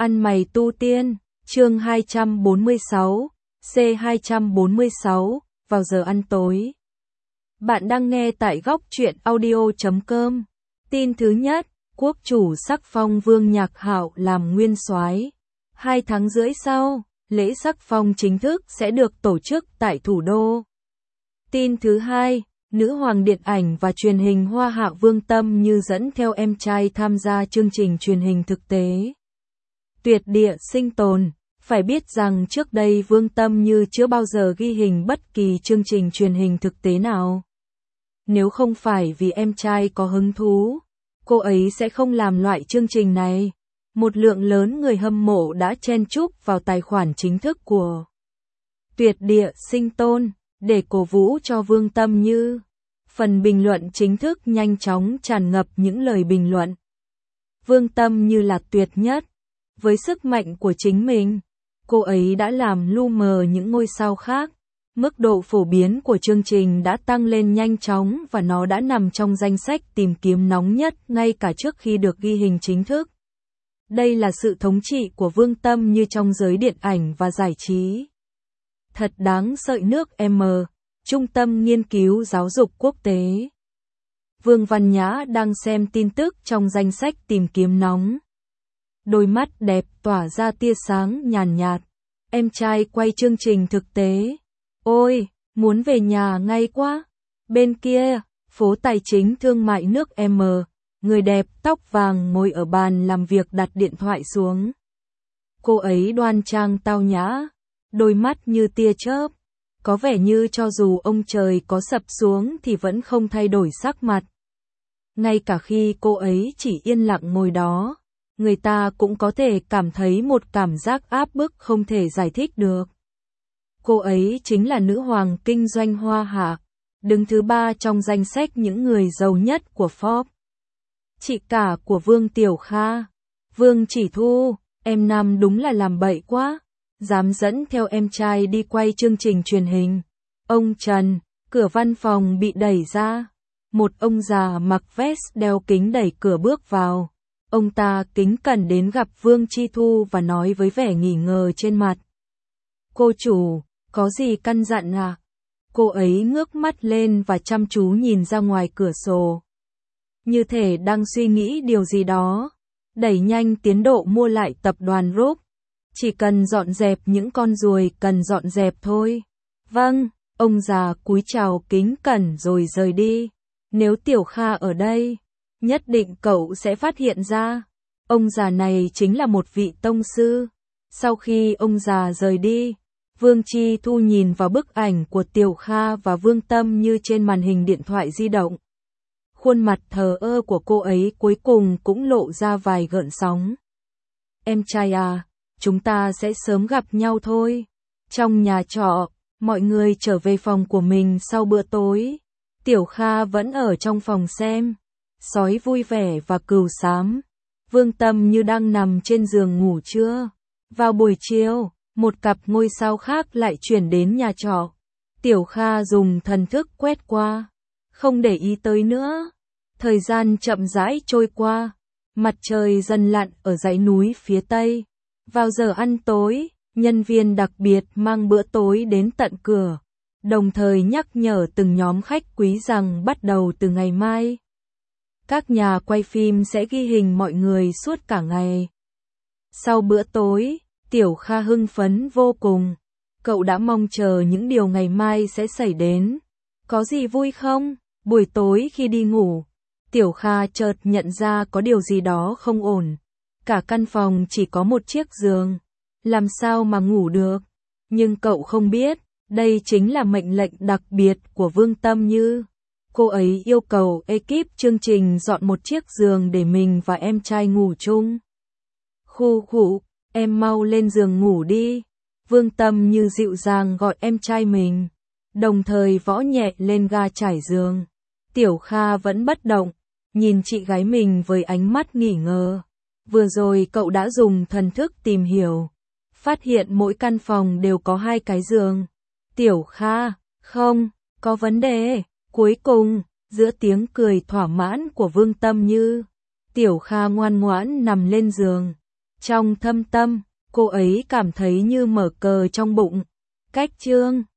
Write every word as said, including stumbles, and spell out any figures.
Ăn mày tu tiên, chương hai trăm bốn mươi sáu, C hai trăm bốn mươi sáu, vào giờ ăn tối. Bạn đang nghe tại góc truyện audio chấm com. Tin thứ nhất, quốc chủ sắc phong Vương Nhạc Hạo làm nguyên soái. Hai tháng rưỡi sau, lễ sắc phong chính thức sẽ được tổ chức tại thủ đô. Tin thứ hai, nữ hoàng điện ảnh và truyền hình Hoa Hạ Vương Tâm Như dẫn theo em trai tham gia chương trình truyền hình thực tế Tuyệt địa sinh tồn. Phải biết rằng trước đây Vương Tâm Như chưa bao giờ ghi hình bất kỳ chương trình truyền hình thực tế nào. Nếu không phải vì em trai có hứng thú, cô ấy sẽ không làm loại chương trình này. Một lượng lớn người hâm mộ đã chen chúc vào tài khoản chính thức của Tuyệt địa sinh tồn để cổ vũ cho Vương Tâm Như. Phần bình luận chính thức nhanh chóng tràn ngập những lời bình luận. Vương Tâm Như là tuyệt nhất. Với sức mạnh của chính mình, cô ấy đã làm lu mờ những ngôi sao khác. Mức độ phổ biến của chương trình đã tăng lên nhanh chóng và nó đã nằm trong danh sách tìm kiếm nóng nhất ngay cả trước khi được ghi hình chính thức. Đây là sự thống trị của Vương Tâm Như trong giới điện ảnh và giải trí. Thật đáng sợ. Nước M, Trung tâm Nghiên cứu Giáo dục Quốc tế. Vương Văn Nhã đang xem tin tức trong danh sách tìm kiếm nóng. Đôi mắt đẹp tỏa ra tia sáng nhàn nhạt. Em trai quay chương trình thực tế. Ôi, muốn về nhà ngay quá. Bên kia, phố tài chính thương mại nước M, người đẹp tóc vàng ngồi ở bàn làm việc đặt điện thoại xuống. Cô ấy đoan trang tao nhã, đôi mắt như tia chớp. Có vẻ như cho dù ông trời có sập xuống thì vẫn không thay đổi sắc mặt. Ngay cả khi cô ấy chỉ yên lặng ngồi đó, người ta cũng có thể cảm thấy một cảm giác áp bức không thể giải thích được. Cô ấy chính là nữ hoàng kinh doanh Hoa Hạ, đứng thứ ba trong danh sách những người giàu nhất của Forbes. Chị cả của Vương Tiểu Kha, Vương Chỉ Thu, em Nam đúng là làm bậy quá, dám dẫn theo em trai đi quay chương trình truyền hình. Ông Trần, cửa văn phòng bị đẩy ra, một ông già mặc vest đeo kính đẩy cửa bước vào. Ông ta kính cẩn đến gặp Vương Chi Thu và nói với vẻ nghi ngờ trên mặt. Cô chủ, có gì căn dặn à? Cô ấy ngước mắt lên và chăm chú nhìn ra ngoài cửa sổ. Như thể đang suy nghĩ điều gì đó. Đẩy nhanh tiến độ mua lại tập đoàn Group. Chỉ cần dọn dẹp những con ruồi cần dọn dẹp thôi. Vâng, ông già cúi chào kính cẩn rồi rời đi. Nếu Tiểu Kha ở đây, nhất định cậu sẽ phát hiện ra. Ông già này chính là một vị tông sư. Sau khi ông già rời đi, Vương Chi Thu nhìn vào bức ảnh của Tiểu Kha và Vương Tâm Như trên màn hình điện thoại di động. Khuôn mặt thờ ơ của cô ấy cuối cùng cũng lộ ra vài gợn sóng. Em trai à, chúng ta sẽ sớm gặp nhau thôi. Trong nhà trọ, mọi người trở về phòng của mình sau bữa tối. Tiểu Kha vẫn ở trong phòng xem Sói Vui Vẻ và Cừu Xám. Vương Tâm Như đang nằm trên giường ngủ trưa. Vào buổi chiều, một cặp ngôi sao khác lại chuyển đến nhà trọ. Tiểu Kha dùng thần thức quét qua, không để ý tới nữa. Thời gian chậm rãi trôi qua, mặt trời dần lặn ở dãy núi phía tây. Vào giờ ăn tối, nhân viên đặc biệt mang bữa tối đến tận cửa, đồng thời nhắc nhở từng nhóm khách quý rằng bắt đầu từ ngày mai, các nhà quay phim sẽ ghi hình mọi người suốt cả ngày. Sau bữa tối, Tiểu Kha hưng phấn vô cùng. Cậu đã mong chờ những điều ngày mai sẽ xảy đến. Có gì vui không? Buổi tối khi đi ngủ, Tiểu Kha chợt nhận ra có điều gì đó không ổn. Cả căn phòng chỉ có một chiếc giường. Làm sao mà ngủ được? Nhưng cậu không biết, đây chính là mệnh lệnh đặc biệt của Vương Tâm Như. Cô ấy yêu cầu ekip chương trình dọn một chiếc giường để mình và em trai ngủ chung. Khu khụ, em mau lên giường ngủ đi. Vương Tâm Như dịu dàng gọi em trai mình, đồng thời võ nhẹ lên ga trải giường. Tiểu Kha vẫn bất động, nhìn chị gái mình với ánh mắt nghi ngờ. Vừa rồi cậu đã dùng thần thức tìm hiểu, phát hiện mỗi căn phòng đều có hai cái giường. Tiểu Kha, không, có vấn đề. Cuối cùng, giữa tiếng cười thỏa mãn của Vương Tâm Như, Tiểu Kha ngoan ngoãn nằm lên giường. Trong thâm tâm, cô ấy cảm thấy như mở cờ trong bụng. Cách chương